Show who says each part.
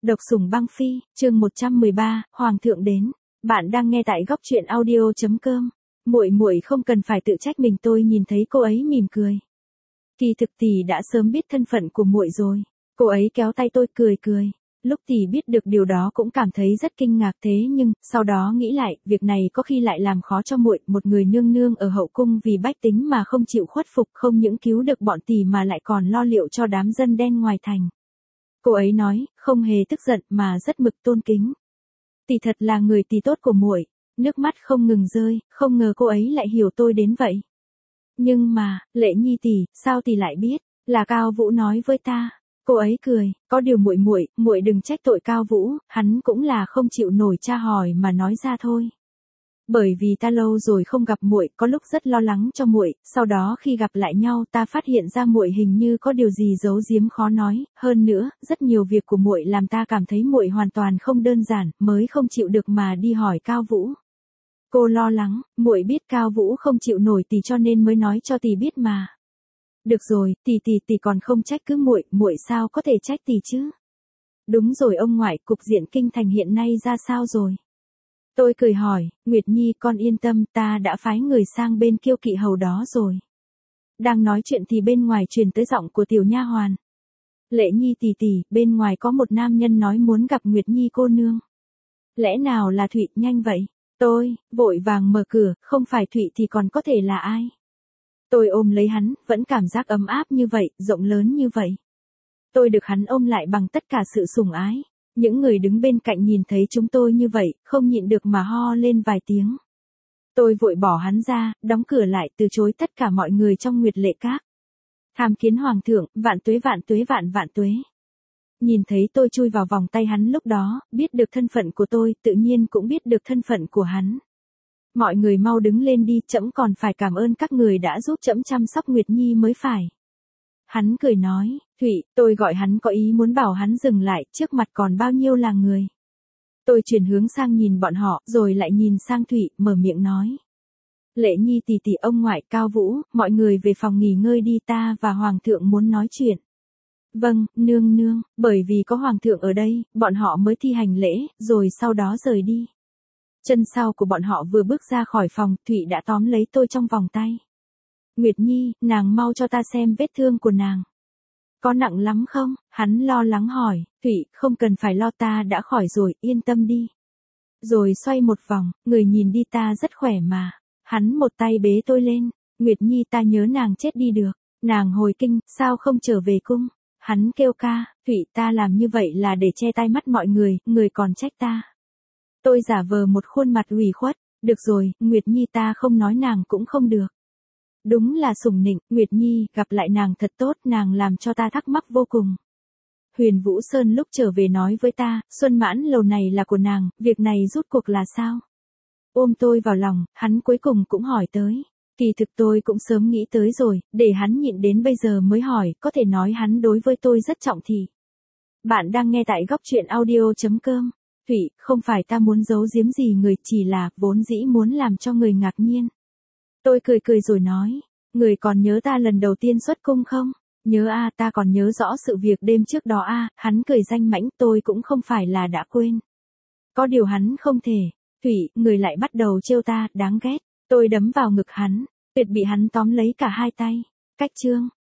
Speaker 1: Độc sủng băng phi, chương 113, Hoàng thượng đến. Bạn đang nghe tại góc truyện audio.com. Muội không cần phải tự trách mình, tôi nhìn thấy cô ấy mỉm cười. Kỳ thực tỷ đã sớm biết thân phận của muội rồi. Cô ấy kéo tay tôi cười cười. Lúc tỷ biết được điều đó cũng cảm thấy rất kinh ngạc, thế nhưng sau đó nghĩ lại, việc này có khi lại làm khó cho muội, một người nương nương ở hậu cung vì bách tính mà không chịu khuất phục, không những cứu được bọn tỷ mà lại còn lo liệu cho đám dân đen ngoài thành. Cô ấy nói, không hề tức giận mà rất mực tôn kính. Tỷ thật là người tỷ tốt của muội. Nước mắt không ngừng rơi, không ngờ cô ấy lại hiểu tôi đến vậy. Nhưng mà, Lệ Nhi tỷ, sao tỷ lại biết? Là Cao Vũ nói với ta. Cô ấy cười, có điều muội đừng trách tội Cao Vũ, hắn cũng là không chịu nổi tra hỏi mà nói ra thôi. Bởi vì ta lâu rồi không gặp muội, có lúc rất lo lắng cho muội, sau đó khi gặp lại nhau ta phát hiện ra muội hình như có điều gì giấu giếm khó nói, hơn nữa, rất nhiều việc của muội làm ta cảm thấy muội hoàn toàn không đơn giản, mới không chịu được mà đi hỏi Cao Vũ. Cô lo lắng, muội biết Cao Vũ không chịu nổi tỷ cho nên mới nói cho tỷ biết mà. Được rồi, tỷ còn không trách cứ muội sao có thể trách tỷ chứ? Đúng rồi ông ngoại, cục diện kinh thành hiện nay ra sao rồi? Tôi cười hỏi, Nguyệt Nhi con yên tâm, ta đã phái người sang bên Kiêu Kỵ Hầu đó rồi. Đang nói chuyện thì bên ngoài truyền tới giọng của tiểu nha hoàn. Lệ Nhi tỷ, bên ngoài có một nam nhân nói muốn gặp Nguyệt Nhi cô nương. Lẽ nào là Thụy? Nhanh vậy? Tôi vội vàng mở cửa, không phải Thụy thì còn có thể là ai? Tôi ôm lấy hắn, vẫn cảm giác ấm áp như vậy, rộng lớn như vậy. Tôi được hắn ôm lại bằng tất cả sự sủng ái. Những người đứng bên cạnh nhìn thấy chúng tôi như vậy, không nhịn được mà ho lên vài tiếng. Tôi vội bỏ hắn ra, đóng cửa lại, từ chối tất cả mọi người trong Nguyệt Lệ Các. Tham kiến Hoàng thượng, vạn tuế vạn tuế. Nhìn thấy tôi chui vào vòng tay hắn lúc đó, biết được thân phận của tôi, tự nhiên cũng biết được thân phận của hắn. Mọi người mau đứng lên đi, trẫm còn phải cảm ơn các người đã giúp trẫm chăm sóc Nguyệt Nhi mới phải. Hắn cười nói, Thụy, tôi gọi hắn có ý muốn bảo hắn dừng lại, trước mặt còn bao nhiêu là người. Tôi chuyển hướng sang nhìn bọn họ, rồi lại nhìn sang Thụy, mở miệng nói. Lệ Nhi tỷ ông ngoại, Cao Vũ, mọi người về phòng nghỉ ngơi đi, ta và Hoàng thượng muốn nói chuyện. Vâng, nương, bởi vì có Hoàng thượng ở đây, bọn họ mới thi hành lễ, rồi sau đó rời đi. Chân sau của bọn họ vừa bước ra khỏi phòng, Thụy đã tóm lấy tôi trong vòng tay. Nguyệt Nhi, nàng mau cho ta xem vết thương của nàng. Có nặng lắm không? Hắn lo lắng hỏi, Thụy, không cần phải lo, ta đã khỏi rồi, yên tâm đi. Rồi xoay một vòng, người nhìn đi, ta rất khỏe mà. Hắn một tay bế tôi lên, Nguyệt Nhi ta nhớ nàng chết đi được. Nàng hồi kinh, sao không trở về cung? Hắn kêu ca, Thụy ta làm như vậy là để che tai mắt mọi người, người còn trách ta. Tôi giả vờ một khuôn mặt ủy khuất, được rồi, Nguyệt Nhi ta không nói nàng cũng không được. Đúng là sủng nịnh, Nguyệt Nhi, gặp lại nàng thật tốt, nàng làm cho ta thắc mắc vô cùng. Huyền Vũ Sơn lúc trở về nói với ta, Xuân Mãn lầu này là của nàng, việc này rút cuộc là sao? Ôm tôi vào lòng, hắn cuối cùng cũng hỏi tới. Kỳ thực tôi cũng sớm nghĩ tới rồi, để hắn nhịn đến bây giờ mới hỏi, có thể nói hắn đối với tôi rất trọng thị. Bạn đang nghe tại góc truyện audio.com. Thụy, không phải ta muốn giấu giếm gì người, chỉ là, vốn dĩ muốn làm cho người ngạc nhiên. Tôi cười rồi nói, người còn nhớ ta lần đầu tiên xuất cung không? Nhớ a, ta còn nhớ rõ sự việc đêm trước đó a. Hắn cười danh mãnh, tôi cũng không phải là đã quên. Có điều hắn không thể. Thụy, người lại bắt đầu trêu ta, đáng ghét. Tôi đấm vào ngực hắn, tuyệt bị hắn tóm lấy cả hai tay. Cách chương.